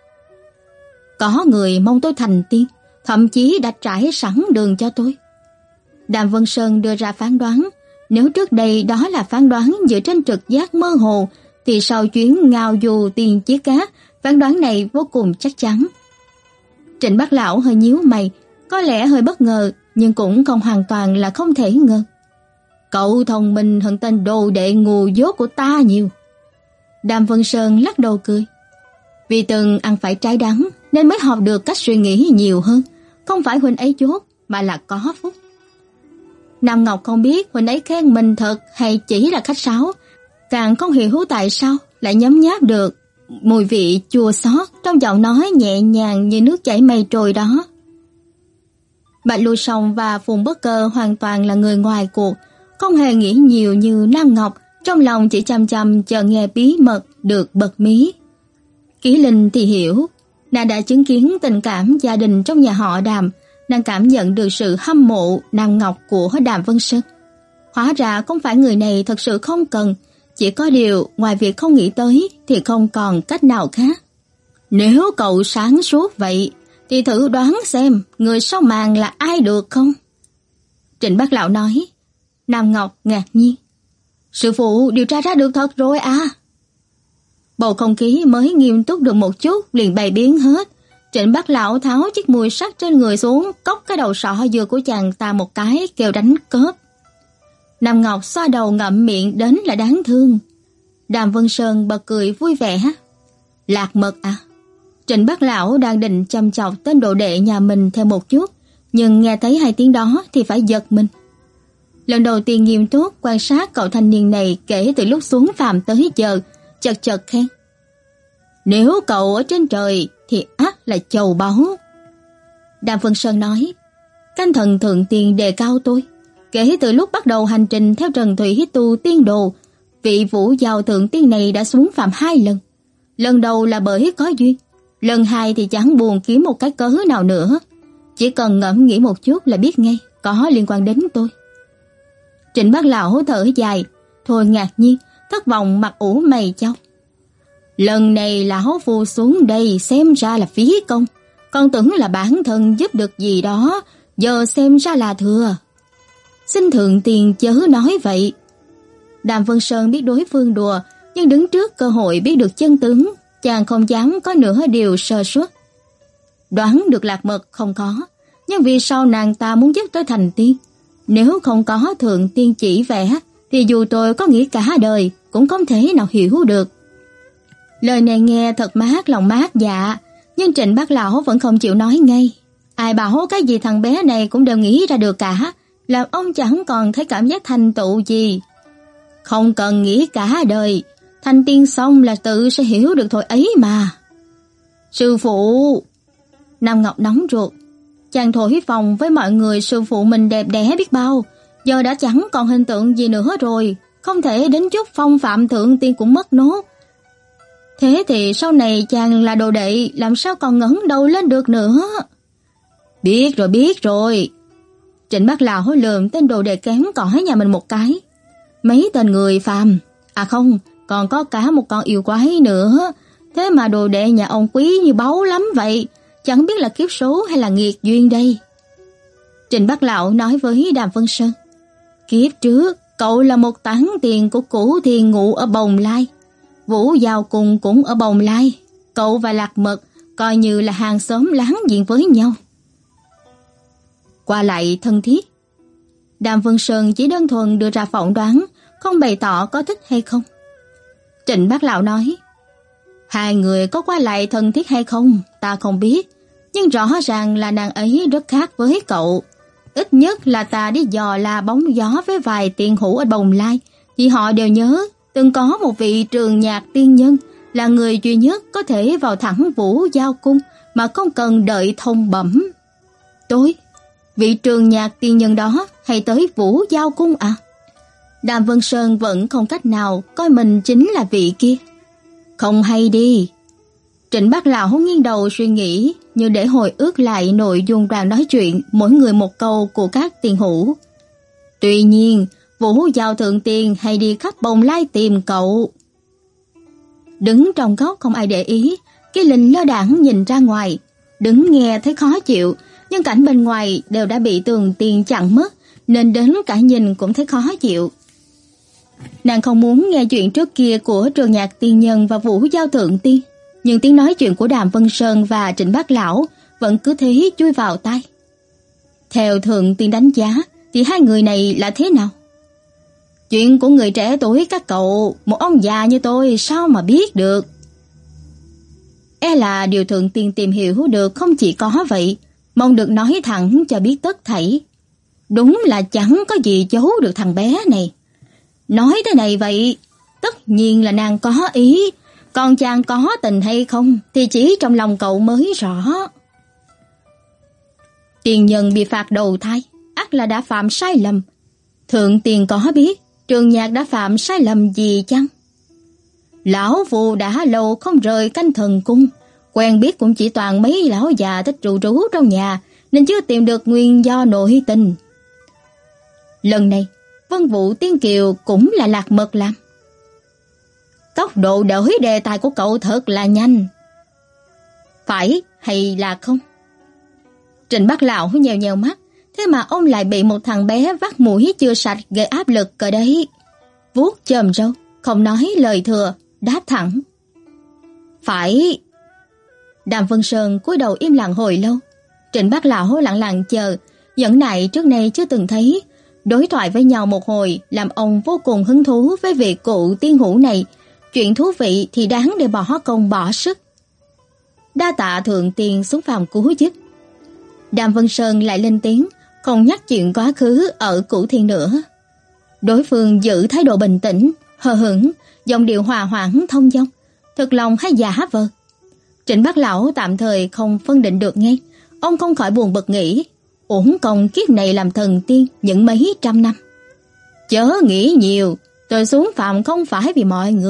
[SPEAKER 1] Có người mong tôi thành tiên, thậm chí đã trải sẵn đường cho tôi. Đàm Vân Sơn đưa ra phán đoán. Nếu trước đây đó là phán đoán dựa trên trực giác mơ hồ, thì sau chuyến ngao du tiền chiếc cá, phán đoán này vô cùng chắc chắn. Trịnh Bác Lão hơi nhíu mày, có lẽ hơi bất ngờ, nhưng cũng không hoàn toàn là không thể ngờ. Cậu thông minh hơn tên Đồ Đệ ngu dốt của ta nhiều. Đàm Vân Sơn lắc đầu cười. Vì từng ăn phải trái đắng nên mới học được cách suy nghĩ nhiều hơn. Không phải huynh ấy dốt mà là có phúc. Nam Ngọc không biết huynh ấy khen mình thật hay chỉ là khách sáo, càng không hiểu tại sao lại nhấm nháp được mùi vị chua xót trong giọng nói nhẹ nhàng như nước chảy mây trôi đó. Bạch Lưu Song và Phùng Bất Cơ hoàn toàn là người ngoài cuộc, không hề nghĩ nhiều như Nam Ngọc, trong lòng chỉ chăm chăm chờ nghe bí mật được bật mí. Kỷ Linh thì hiểu, nàng đã chứng kiến tình cảm gia đình trong nhà họ Đàm, nàng cảm nhận được sự hâm mộ Nam Ngọc của Đàm Vân Sơn. Hóa ra không phải người này thật sự không cần, chỉ có điều ngoài việc không nghĩ tới thì không còn cách nào khác. Nếu cậu sáng suốt vậy thì thử đoán xem người sau màn là ai được không? Trịnh Bác Lão nói. Nam Ngọc ngạc nhiên. Sư phụ điều tra ra được thật rồi à? Bầu không khí mới nghiêm túc được một chút liền bày biến hết. Trịnh Bác Lão tháo chiếc mùi sắt trên người xuống, cốc cái đầu sọ dừa của chàng ta một cái, kêu đánh cớp. Nam Ngọc xoa đầu ngậm miệng đến là đáng thương. Đàm Vân Sơn bật cười vui vẻ. Lạc mật à? Trịnh Bác Lão đang định chăm chọc tên Đồ Đệ nhà mình thêm một chút, nhưng nghe thấy hai tiếng đó thì phải giật mình. Lần đầu tiên nghiêm túc quan sát cậu thanh niên này kể từ lúc xuống phàm tới giờ, chật chật khen. Nếu cậu ở trên trời thì ắt là châu báu. Đàm Vân Sơn nói, canh thần thượng tiên đề cao tôi. Kể từ lúc bắt đầu hành trình theo Trần Thủy tu tiên đồ, vị Vũ Giao thượng tiên này đã xuống phàm hai lần. Lần đầu là bởi có duyên, lần hai thì chẳng buồn kiếm một cái cớ nào nữa. Chỉ cần ngẫm nghĩ một chút là biết ngay có liên quan đến tôi. Trịnh Bác Lão thở dài, thôi ngạc nhiên, thất vọng mặt ủ mày chau. Lần này lão phu xuống đây xem ra là phí công, còn tưởng là bản thân giúp được gì đó, giờ xem ra là thừa. Xin thượng tiền chớ nói vậy. Đàm Vân Sơn biết đối phương đùa, nhưng đứng trước cơ hội biết được chân tướng, chàng không dám có nửa điều sơ suất. Đoán được Lạc Mật không có, nhưng vì sao nàng ta muốn giúp tới thành tiên? Nếu không có thượng tiên chỉ vẽ, thì dù tôi có nghĩ cả đời cũng không thể nào hiểu được. Lời này nghe thật mát lòng mát dạ, nhưng Trịnh Bác Lão vẫn không chịu nói ngay. Ai bảo cái gì thằng bé này cũng đều nghĩ ra được cả, làm ông chẳng còn thấy cảm giác thành tựu gì. Không cần nghĩ cả đời, thành tiên xong là tự sẽ hiểu được thôi ấy mà. Sư phụ! Nam Ngọc nóng ruột. Chàng thổi phồng với mọi người sư phụ mình đẹp đẽ biết bao, giờ đã chẳng còn hình tượng gì nữa rồi, không thể đến chút phong phạm thượng tiên cũng mất nốt. Thế thì sau này chàng là đồ đệ, làm sao còn ngẩng đầu lên được nữa? Biết rồi, biết rồi. Trịnh Bác Lão lườm tên đồ đệ kém cỏi nhà mình một cái. Mấy tên người phàm, à không, còn có cả một con yêu quái nữa. Thế mà đồ đệ nhà ông quý như báu lắm vậy, chẳng biết là kiếp số hay là nghiệt duyên đây. Trịnh Bác Lão nói với Đàm Vân Sơn, kiếp trước cậu là một tán tiền của Cửu Thiên Ngụ ở Bồng Lai, Vũ Giao Cùng cũng ở Bồng Lai, cậu và Lạc Mật coi như là hàng xóm láng giềng với nhau. Qua lại thân thiết. Đàm Vân Sơn chỉ đơn thuần đưa ra phỏng đoán, không bày tỏ có thích hay không. Trịnh Bác Lão nói, hai người có qua lại thân thiết hay không ta không biết, nhưng rõ ràng là nàng ấy rất khác với cậu. Ít nhất là ta đi dò la bóng gió với vài tiền hữu ở Bồng Lai, thì họ đều nhớ từng có một vị Trường Nhạc tiên nhân là người duy nhất có thể vào thẳng Vũ Giao Cung mà không cần đợi thông bẩm. Tôi, vị Trường Nhạc tiên nhân đó hay tới Vũ Giao Cung à? Đàm Vân Sơn vẫn không cách nào coi mình chính là vị kia. Không hay đi. Trịnh Bác Lão nghiêng đầu suy nghĩ, như để hồi ức lại nội dung đoạn nói chuyện mỗi người một câu của các tiền hữu. Tuy nhiên, Vũ Giao thượng tiền hay đi khắp Bồng Lai tìm cậu. Đứng trong góc không ai để ý, Kỳ Linh lơ đãng nhìn ra ngoài, đứng nghe thấy khó chịu, nhưng cảnh bên ngoài đều đã bị tường tiền chặn mất, nên đến cả nhìn cũng thấy khó chịu. Nàng không muốn nghe chuyện trước kia của Trường Nhạc tiên nhân và Vũ Giao thượng tiên, nhưng tiếng nói chuyện của Đàm Vân Sơn và Trịnh Bác Lão vẫn cứ thế chui vào tai. Theo thượng tiên đánh giá thì hai người này là thế nào? Chuyện của người trẻ tuổi các cậu, một ông già như tôi sao mà biết được? E là điều thượng tiên tìm hiểu được không chỉ có vậy, mong được nói thẳng cho biết tất thảy. Đúng là chẳng có gì giấu được thằng bé này. Nói thế này vậy, tất nhiên là nàng có ý, còn chàng có tình hay không thì chỉ trong lòng cậu mới rõ. Tiền nhân bị phạt đầu thai, ắt là đã phạm sai lầm. Thượng tiền có biết Trường Nhạc đã phạm sai lầm gì chăng? Lão Phu đã lâu không rời canh thần cung, quen biết cũng chỉ toàn mấy lão già thích rượu rú trong nhà, nên chưa tìm được nguyên do nội tình. Lần này, Vân Vũ Tiên Kiều cũng là Lạc Mật làm. Tốc độ đổi đề tài của cậu thật là nhanh. Phải hay là không? Trịnh Bác Lão nhèo nhèo mắt, thế mà ông lại bị một thằng bé vắt mũi chưa sạch gây áp lực cỡ đấy. Vuốt chòm râu, không nói lời thừa, đáp thẳng. Phải. Đàm Vân Sơn cúi đầu im lặng hồi lâu. Trịnh Bác Lão lặng lặng chờ, nhẫn nại trước nay chưa từng thấy. Đối thoại với nhau một hồi làm ông vô cùng hứng thú với vị cụ tiên hữu này. Chuyện thú vị thì đáng để bỏ công bỏ sức. Đa tạ thượng tiên xuống phàm cứu giúp. Đàm Vân Sơn lại lên tiếng, không nhắc chuyện quá khứ ở Cửu Thiên nữa. Đối phương giữ thái độ bình tĩnh, hờ hững, giọng điệu hòa hoãn thông dong, thực lòng hay giả vờ. Trịnh Bác Lão tạm thời không phân định được ngay, ông không khỏi buồn bực nghĩ, uổng công kiếp này làm thần tiên những mấy trăm năm. Chớ nghĩ nhiều, tôi xuống phàm không phải vì mọi người,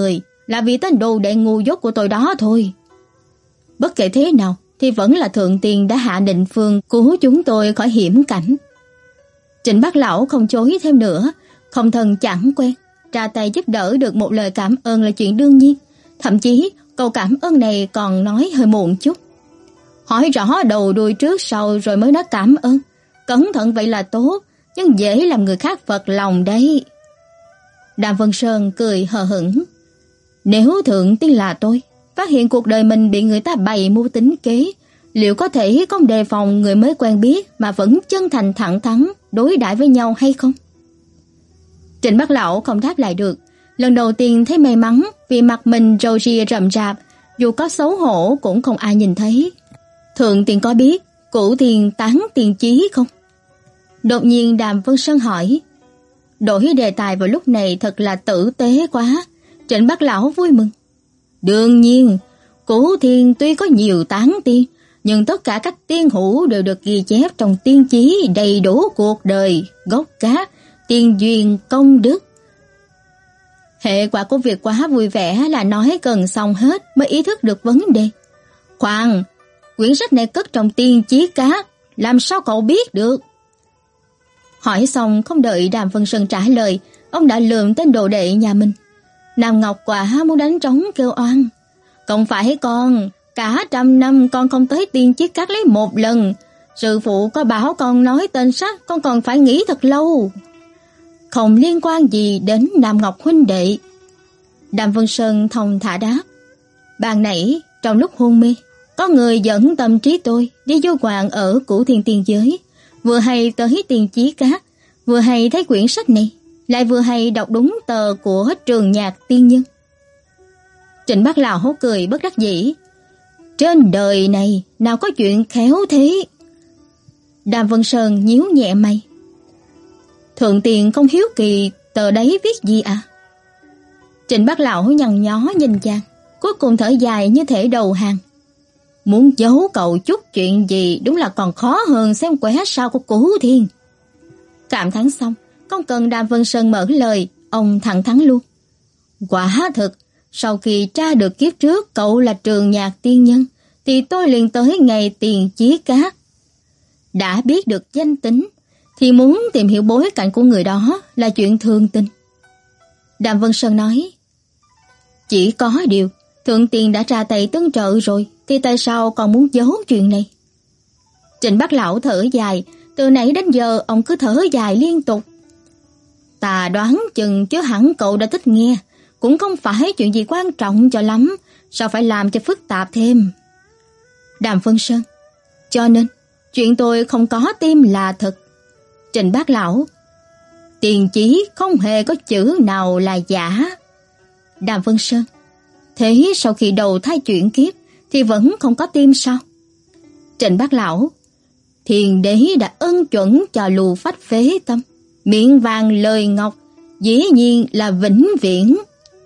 [SPEAKER 1] là vì tên đồ đệ ngu dốt của tôi đó thôi. Bất kể thế nào thì vẫn là thượng tiên đã hạ định phương cứu chúng tôi khỏi hiểm cảnh. Trịnh Bác Lão không chối thêm nữa, không thân chẳng quen, ra tay giúp đỡ được một lời cảm ơn là chuyện đương nhiên. Thậm chí câu cảm ơn này còn nói hơi muộn chút. Hỏi rõ đầu đuôi trước sau rồi mới nói cảm ơn. Cẩn thận vậy là tốt, nhưng dễ làm người khác phật lòng đấy. Đàm Vân Sơn cười hờ hững. Nếu thượng tiên là tôi, phát hiện cuộc đời mình bị người ta bày mưu tính kế, liệu có thể không đề phòng người mới quen biết mà vẫn chân thành thẳng thắn đối đãi với nhau hay không? Trịnh Bác Lão không đáp lại được. Lần đầu tiên thấy may mắn vì mặt mình râu ria rậm rạp, dù có xấu hổ cũng không ai nhìn thấy. Thượng tiên có biết Cửu Thiên tán tiền chí không? Đột nhiên Đàm Vân Sơn hỏi. Đổi đề tài vào lúc này thật là tử tế quá. Trịnh Bác Lão vui mừng. Đương nhiên, Cửu Thiên tuy có nhiều tán tiên, nhưng tất cả các tiên hữu đều được ghi chép trong tiên chí đầy đủ cuộc đời, gốc gác, tiên duyên, công đức. Hệ quả của việc quá vui vẻ là nói cần xong hết mới ý thức được vấn đề. Khoan, quyển sách này cất trong tiên chí cát, làm sao cậu biết được? Hỏi xong không đợi Đàm Vân Sơn trả lời, ông đã lườm tên đồ đệ nhà mình. Nam Ngọc quả muốn đánh trống kêu oan. Không phải con, cả trăm năm con không tới tiên chí cát lấy một lần. Sư phụ có bảo con nói tên sách, con còn phải nghĩ thật lâu. Không liên quan gì đến Nam Ngọc huynh đệ. Đàm Vân Sơn thong thả đáp. Ban nãy trong lúc hôn mê, có người dẫn tâm trí tôi đi du ngoạn ở Cửu Thiên tiên giới, vừa hay tới tiên chí cát, vừa hay thấy quyển sách này, lại vừa hay đọc đúng tờ của Trường Nhạc tiên nhân. Trịnh Bác Lão hốt cười bất đắc dĩ. Trên đời này nào có chuyện khéo thế? Đàm Vân Sơn nhíu nhẹ mày. Thượng tiên không hiếu kỳ tờ đấy viết gì à? Trịnh Bác Lão nhăn nhó nhìn chàng, cuối cùng thở dài như thể đầu hàng. Muốn giấu cậu chút chuyện gì đúng là còn khó hơn xem quẻ sao của Cửu Thiên. Cảm thán xong, không cần Đàm Vân Sơn mở lời, ông thẳng thắn luôn. Quả thực, sau khi tra được kiếp trước cậu là Trường Nhạc tiên nhân, thì tôi liền tới ngày tiền chí cát. Đã biết được danh tính, thì muốn tìm hiểu bối cảnh của người đó là chuyện thường tình. Đàm Vân Sơn nói, chỉ có điều, thượng tiên đã ra tay tương trợ rồi, thì tại sao còn muốn giấu chuyện này? Trịnh Bác Lão thở dài, từ nãy đến giờ ông cứ thở dài liên tục. Ta đoán chừng chứ hẳn cậu đã thích nghe, cũng không phải chuyện gì quan trọng cho lắm, sao phải làm cho phức tạp thêm? Đàm Vân Sơn, cho nên chuyện tôi không có tim là thật. Trịnh Bác Lão, tiền chí không hề có chữ nào là giả. Đàm Vân Sơn, thế sau khi đầu thai chuyển kiếp thì vẫn không có tim sao? Trịnh Bác Lão, Thiền đế đã ân chuẩn cho Lưu Phách phế tâm, miệng vàng lời ngọc, dĩ nhiên là vĩnh viễn.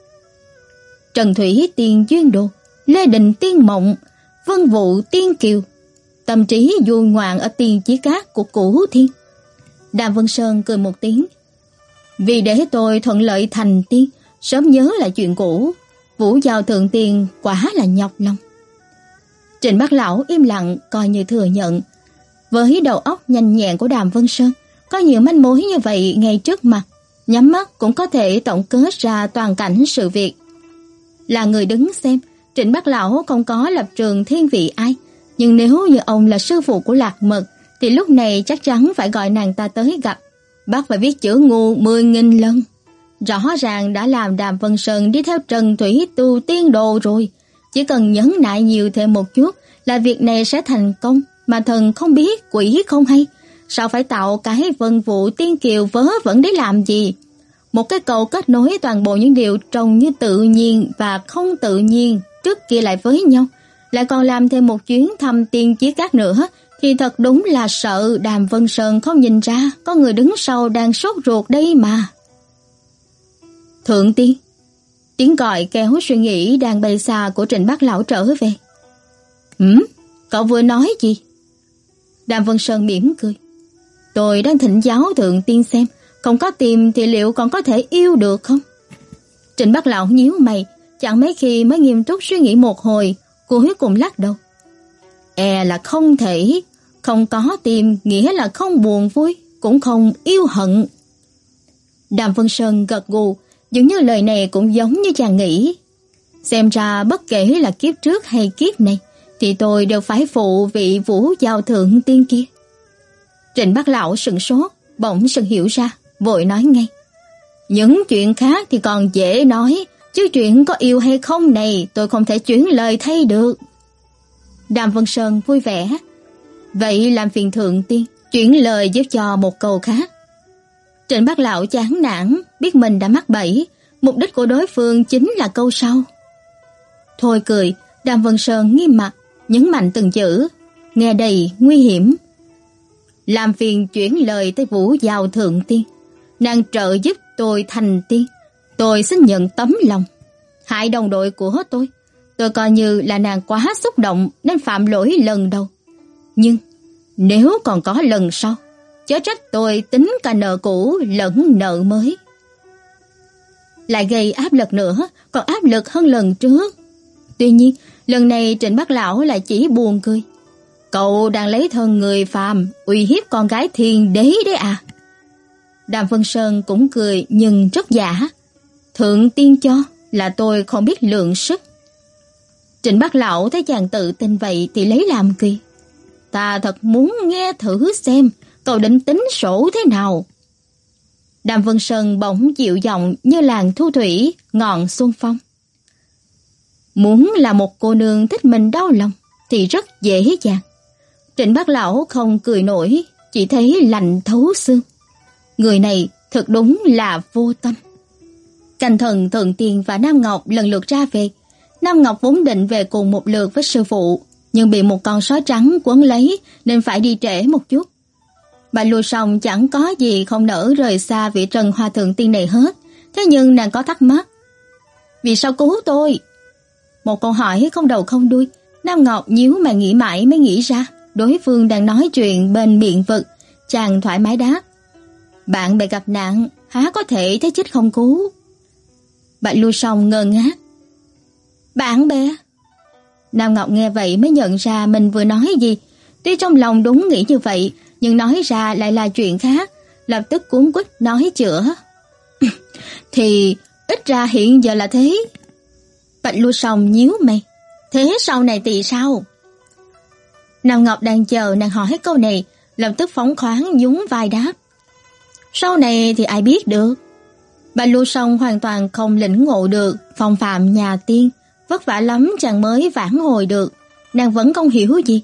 [SPEAKER 1] Trần Thủy Tiên Duyên Đồ, Lê Đình Tiên Mộng, Vân Vụ Tiên Kiều, tâm trí vui ngoạn ở tiên chí cát của Cửu Thiên. Đàm Vân Sơn cười một tiếng. Vì để tôi thuận lợi thành tiên, sớm nhớ lại chuyện cũ, Vũ Giao thượng tiên quả là nhọc lòng. Trịnh Bác Lão im lặng coi như thừa nhận. Với đầu óc nhanh nhẹn của Đàm Vân Sơn, có nhiều manh mối như vậy ngay trước mặt, nhắm mắt cũng có thể tổng kết ra toàn cảnh sự việc. Là người đứng xem, Trịnh Bác Lão không có lập trường thiên vị ai, nhưng nếu như ông là sư phụ của Lạc Mật, thì lúc này chắc chắn phải gọi nàng ta tới gặp, bắt phải viết chữ ngu mười nghìn lần. Rõ ràng đã làm Đàm Vân Sơn đi theo Trần Thủy tu tiên đồ rồi, chỉ cần nhẫn nại nhiều thêm một chút là việc này sẽ thành công, mà thần không biết quỷ không hay, sao phải tạo cái Vân Vụ Tiên Kiều vớ vẩn để làm gì? Một cái cầu kết nối toàn bộ những điều trông như tự nhiên và không tự nhiên trước kia lại với nhau, lại còn làm thêm một chuyến thăm tiên chí cát nữa, thì thật đúng là sợ Đàm Vân Sơn không nhìn ra có người đứng sau đang sốt ruột đây mà. Thượng tiên, tiếng gọi kéo suy nghĩ đang bay xa của Trịnh Bác Lão trở về. Hửm, cậu vừa nói gì? Đàm Vân Sơn mỉm cười. Tôi đang thỉnh giáo thượng tiên xem, không có tìm thì liệu còn có thể yêu được không? Trịnh Bác Lão nhíu mày, chẳng mấy khi mới nghiêm túc suy nghĩ một hồi, cuối cùng lắc đầu. E là không thể, không có tim nghĩa là không buồn vui, cũng không yêu hận. Đàm Vân Sơn gật gù, dường như lời này cũng giống như chàng nghĩ. Xem ra bất kể là kiếp trước hay kiếp này, thì tôi đều phải phụ vị Vũ Giao Thượng Tiên kia. Trịnh Bác Lão sững sốt, bỗng sừng hiểu ra, vội nói ngay. Những chuyện khác thì còn dễ nói, chứ chuyện có yêu hay không này tôi không thể chuyển lời thay được. Đàm Vân Sơn vui vẻ. Vậy làm phiền Thượng Tiên chuyển lời giúp cho một câu khác. Trịnh Bác Lão chán nản, biết mình đã mắc bẫy, mục đích của đối phương chính là câu sau. Thôi cười, Đàm Vân Sơn nghiêm mặt, nhấn mạnh từng chữ, nghe đầy nguy hiểm. Làm phiền chuyển lời tới Vũ Giao Thượng Tiên, nàng trợ giúp tôi thành tiên, tôi xin nhận tấm lòng. Hại đồng đội của tôi, tôi coi như là nàng quá xúc động nên phạm lỗi lần đầu. Nhưng nếu còn có lần sau, chớ trách tôi tính cả nợ cũ lẫn nợ mới. Lại gây áp lực nữa, còn áp lực hơn lần trước. Tuy nhiên, lần này Trịnh Bác Lão lại chỉ buồn cười. Cậu đang lấy thân người phàm uy hiếp con gái thiên đế đấy à? Đàm Vân Sơn cũng cười nhưng rất giả. Thượng Tiên cho là tôi không biết lượng sức. Trịnh Bác Lão thấy chàng tự tin vậy thì lấy làm kỳ. Ta thật muốn nghe thử xem cậu định tính sổ thế nào. Đàm Vân Sơn bỗng dịu giọng như làn thu thủy, ngọn xuân phong. Muốn là một cô nương thích mình đau lòng thì rất dễ dàng. Trịnh Bác Lão không cười nổi, chỉ thấy lạnh thấu xương. Người này thật đúng là vô tâm. Canh Thần, Thượng Tiên và Nam Ngọc lần lượt ra về. Nam Ngọc vốn định về cùng một lượt với sư phụ, nhưng bị một con sói trắng quấn lấy nên phải đi trễ một chút. Bạch Lưu Song chẳng có gì không nỡ rời xa vị Trần Hoa Thượng Tiên này hết. Thế nhưng nàng có thắc mắc. Vì sao cứu tôi? Một câu hỏi không đầu không đuôi. Nam Ngọc nhíu mày nghĩ mãi mới nghĩ ra đối phương đang nói chuyện bên miệng vực. Chàng thoải mái đáp. Bạn bè gặp nạn, há có thể thấy chết không cứu. Bạch Lưu Song ngơ ngác. Bạn bè? Nam Ngọc nghe vậy mới nhận ra mình vừa nói gì. Tuy trong lòng đúng nghĩ như vậy, nhưng nói ra lại là chuyện khác, lập tức cuống quýt nói chữa. Thì ít ra hiện giờ là thế. Bạch Lưu Song nhíu mày. Thế sau này thì sao? Nam Ngọc đang chờ nàng hỏi câu này, lập tức phóng khoáng nhún vai đáp. Sau này thì ai biết được. Bạch Lưu Song hoàn toàn không lĩnh ngộ được phong phạm nhà tiên, vất vả lắm chàng mới vãn hồi được, nàng vẫn không hiểu gì.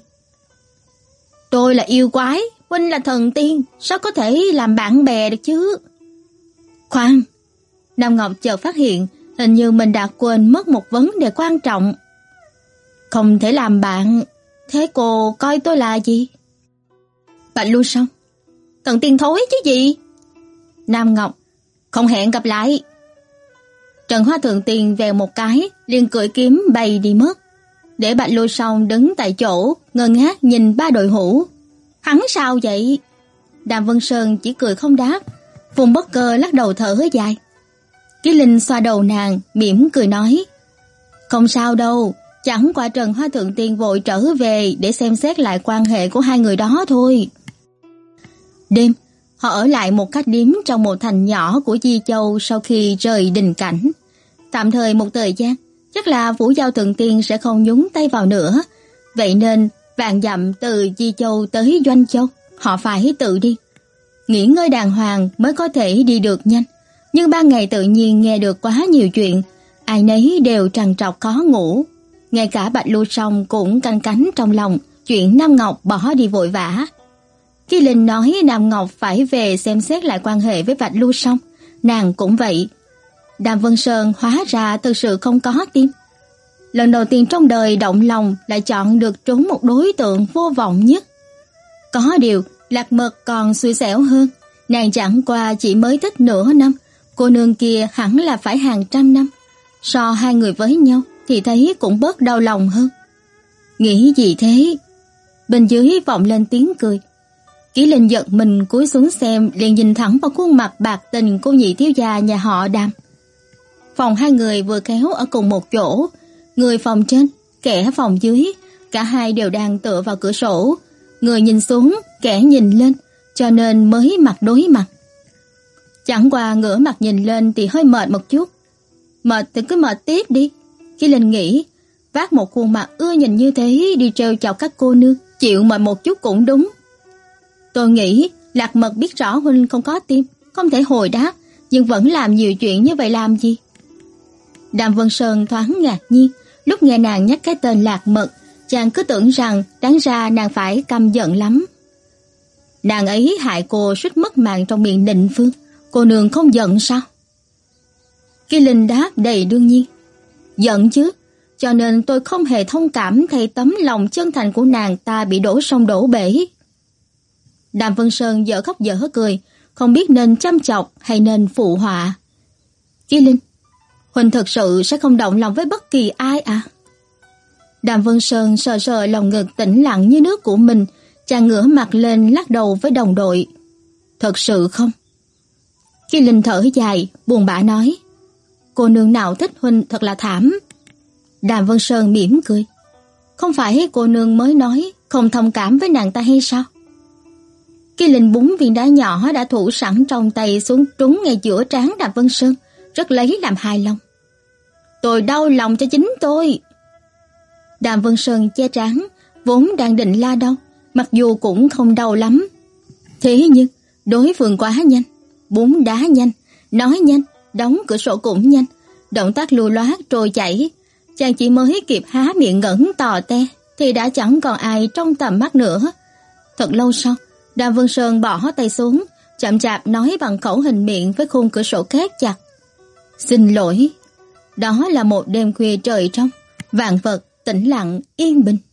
[SPEAKER 1] Tôi là yêu quái, huynh là thần tiên, sao có thể làm bạn bè được chứ? Khoan, Nam Ngọc chợt phát hiện hình như mình đã quên mất một vấn đề quan trọng. Không thể làm bạn, thế cô coi tôi là gì? Bạch Lưu Song, thần tiên thối chứ gì? Nam Ngọc, không hẹn gặp lại. Trần Hoa Thượng Tiên vèo một cái, liền cưỡi kiếm bay đi mất. Để Bạch Lưu Song đứng tại chỗ, ngơ ngác nhìn ba đội hữu. Hắn sao vậy? Đàm Vân Sơn chỉ cười không đáp, Phùng Bất Cơ lắc đầu thở dài. Ký Linh xoa đầu nàng, mỉm cười nói. Không sao đâu, chẳng qua Trần Hoa Thượng Tiên vội trở về để xem xét lại quan hệ của hai người đó thôi. Đêm, họ ở lại một khách điếm trong một thành nhỏ của Di Châu sau khi rời đình cảnh. Tạm thời một thời gian, chắc là Vũ Giao Thượng Tiên sẽ không nhúng tay vào nữa. Vậy nên, vạn dặm từ Di Châu tới Doanh Châu, họ phải tự đi. Nghỉ ngơi đàng hoàng mới có thể đi được nhanh. Nhưng ban ngày tự nhiên nghe được quá nhiều chuyện, ai nấy đều trằn trọc khó ngủ. Ngay cả Bạch Lưu Song cũng canh cánh trong lòng chuyện Nam Ngọc bỏ đi vội vã. Khi Linh nói Nam Ngọc phải về xem xét lại quan hệ với Bạch Lưu Song, nàng cũng vậy. Đàm Vân Sơn hóa ra thực sự không có tim. Lần đầu tiên trong đời động lòng lại chọn được trúng một đối tượng vô vọng nhất. Có điều, Lạc Mật còn xui xẻo hơn. Nàng chẳng qua chỉ mới thích nửa năm, cô nương kia hẳn là phải hàng trăm năm. So hai người với nhau thì thấy cũng bớt đau lòng hơn. Nghĩ gì thế? Bên dưới vọng lên tiếng cười. Kỷ Linh giật mình cúi xuống xem, liền nhìn thẳng vào khuôn mặt bạc tình của nhị thiếu gia nhà họ Đàm. Phòng hai người vừa khéo ở cùng một chỗ, người phòng trên, kẻ phòng dưới, cả hai đều đang tựa vào cửa sổ, người nhìn xuống, kẻ nhìn lên, cho nên mới mặt đối mặt. Chẳng qua ngửa mặt nhìn lên thì hơi mệt một chút. Mệt thì cứ mệt tiếp đi. Khi Linh nghĩ, vác một khuôn mặt ưa nhìn như thế đi trêu chọc các cô nương, chịu mệt một chút cũng đúng. Tôi nghĩ Lạc Mật biết rõ huynh không có tim, không thể hồi đáp, nhưng vẫn làm nhiều chuyện như vậy làm gì? Đàm Vân Sơn thoáng ngạc nhiên, lúc nghe nàng nhắc cái tên Lạc Mật, chàng cứ tưởng rằng đáng ra nàng phải căm giận lắm. Nàng ấy hại cô suýt mất mạng trong miệng Định Phương, cô nương không giận sao? Kỳ Linh đáp đầy đương nhiên. Giận chứ, cho nên tôi không hề thông cảm thay tấm lòng chân thành của nàng ta bị đổ sông đổ bể. Đàm Vân Sơn dở khóc dở cười, không biết nên chăm chọc hay nên phụ họa. Kỳ Linh, huynh thật sự sẽ không động lòng với bất kỳ ai à? Đàm Vân Sơn sờ sờ lòng ngực tĩnh lặng như nước của mình, chàng ngửa mặt lên lắc đầu với đồng đội. Thật sự không? Kỳ Linh thở dài, buồn bã nói. Cô nương nào thích huynh thật là thảm. Đàm Vân Sơn mỉm cười. Không phải cô nương mới nói không thông cảm với nàng ta hay sao? Kỳ Linh búng viên đá nhỏ đã thủ sẵn trong tay xuống trúng ngay giữa trán Đàm Vân Sơn, rất lấy làm hài lòng. Tôi đau lòng cho chính tôi. Đàm Vân Sơn che trán, vốn đang định la đau, mặc dù cũng không đau lắm. Thế nhưng đối phương quá nhanh, búng đá nhanh, nói nhanh, đóng cửa sổ cũng nhanh, động tác lưu loát trôi chảy. Chàng chỉ mới kịp há miệng ngẩn tò te thì đã chẳng còn ai trong tầm mắt nữa. Thật lâu sau, Đàm Vân Sơn bỏ tay xuống, chậm chạp nói bằng khẩu hình miệng với khung cửa sổ khép chặt. Xin lỗi. Đó là một đêm khuya trời trong, vạn vật tĩnh lặng yên bình.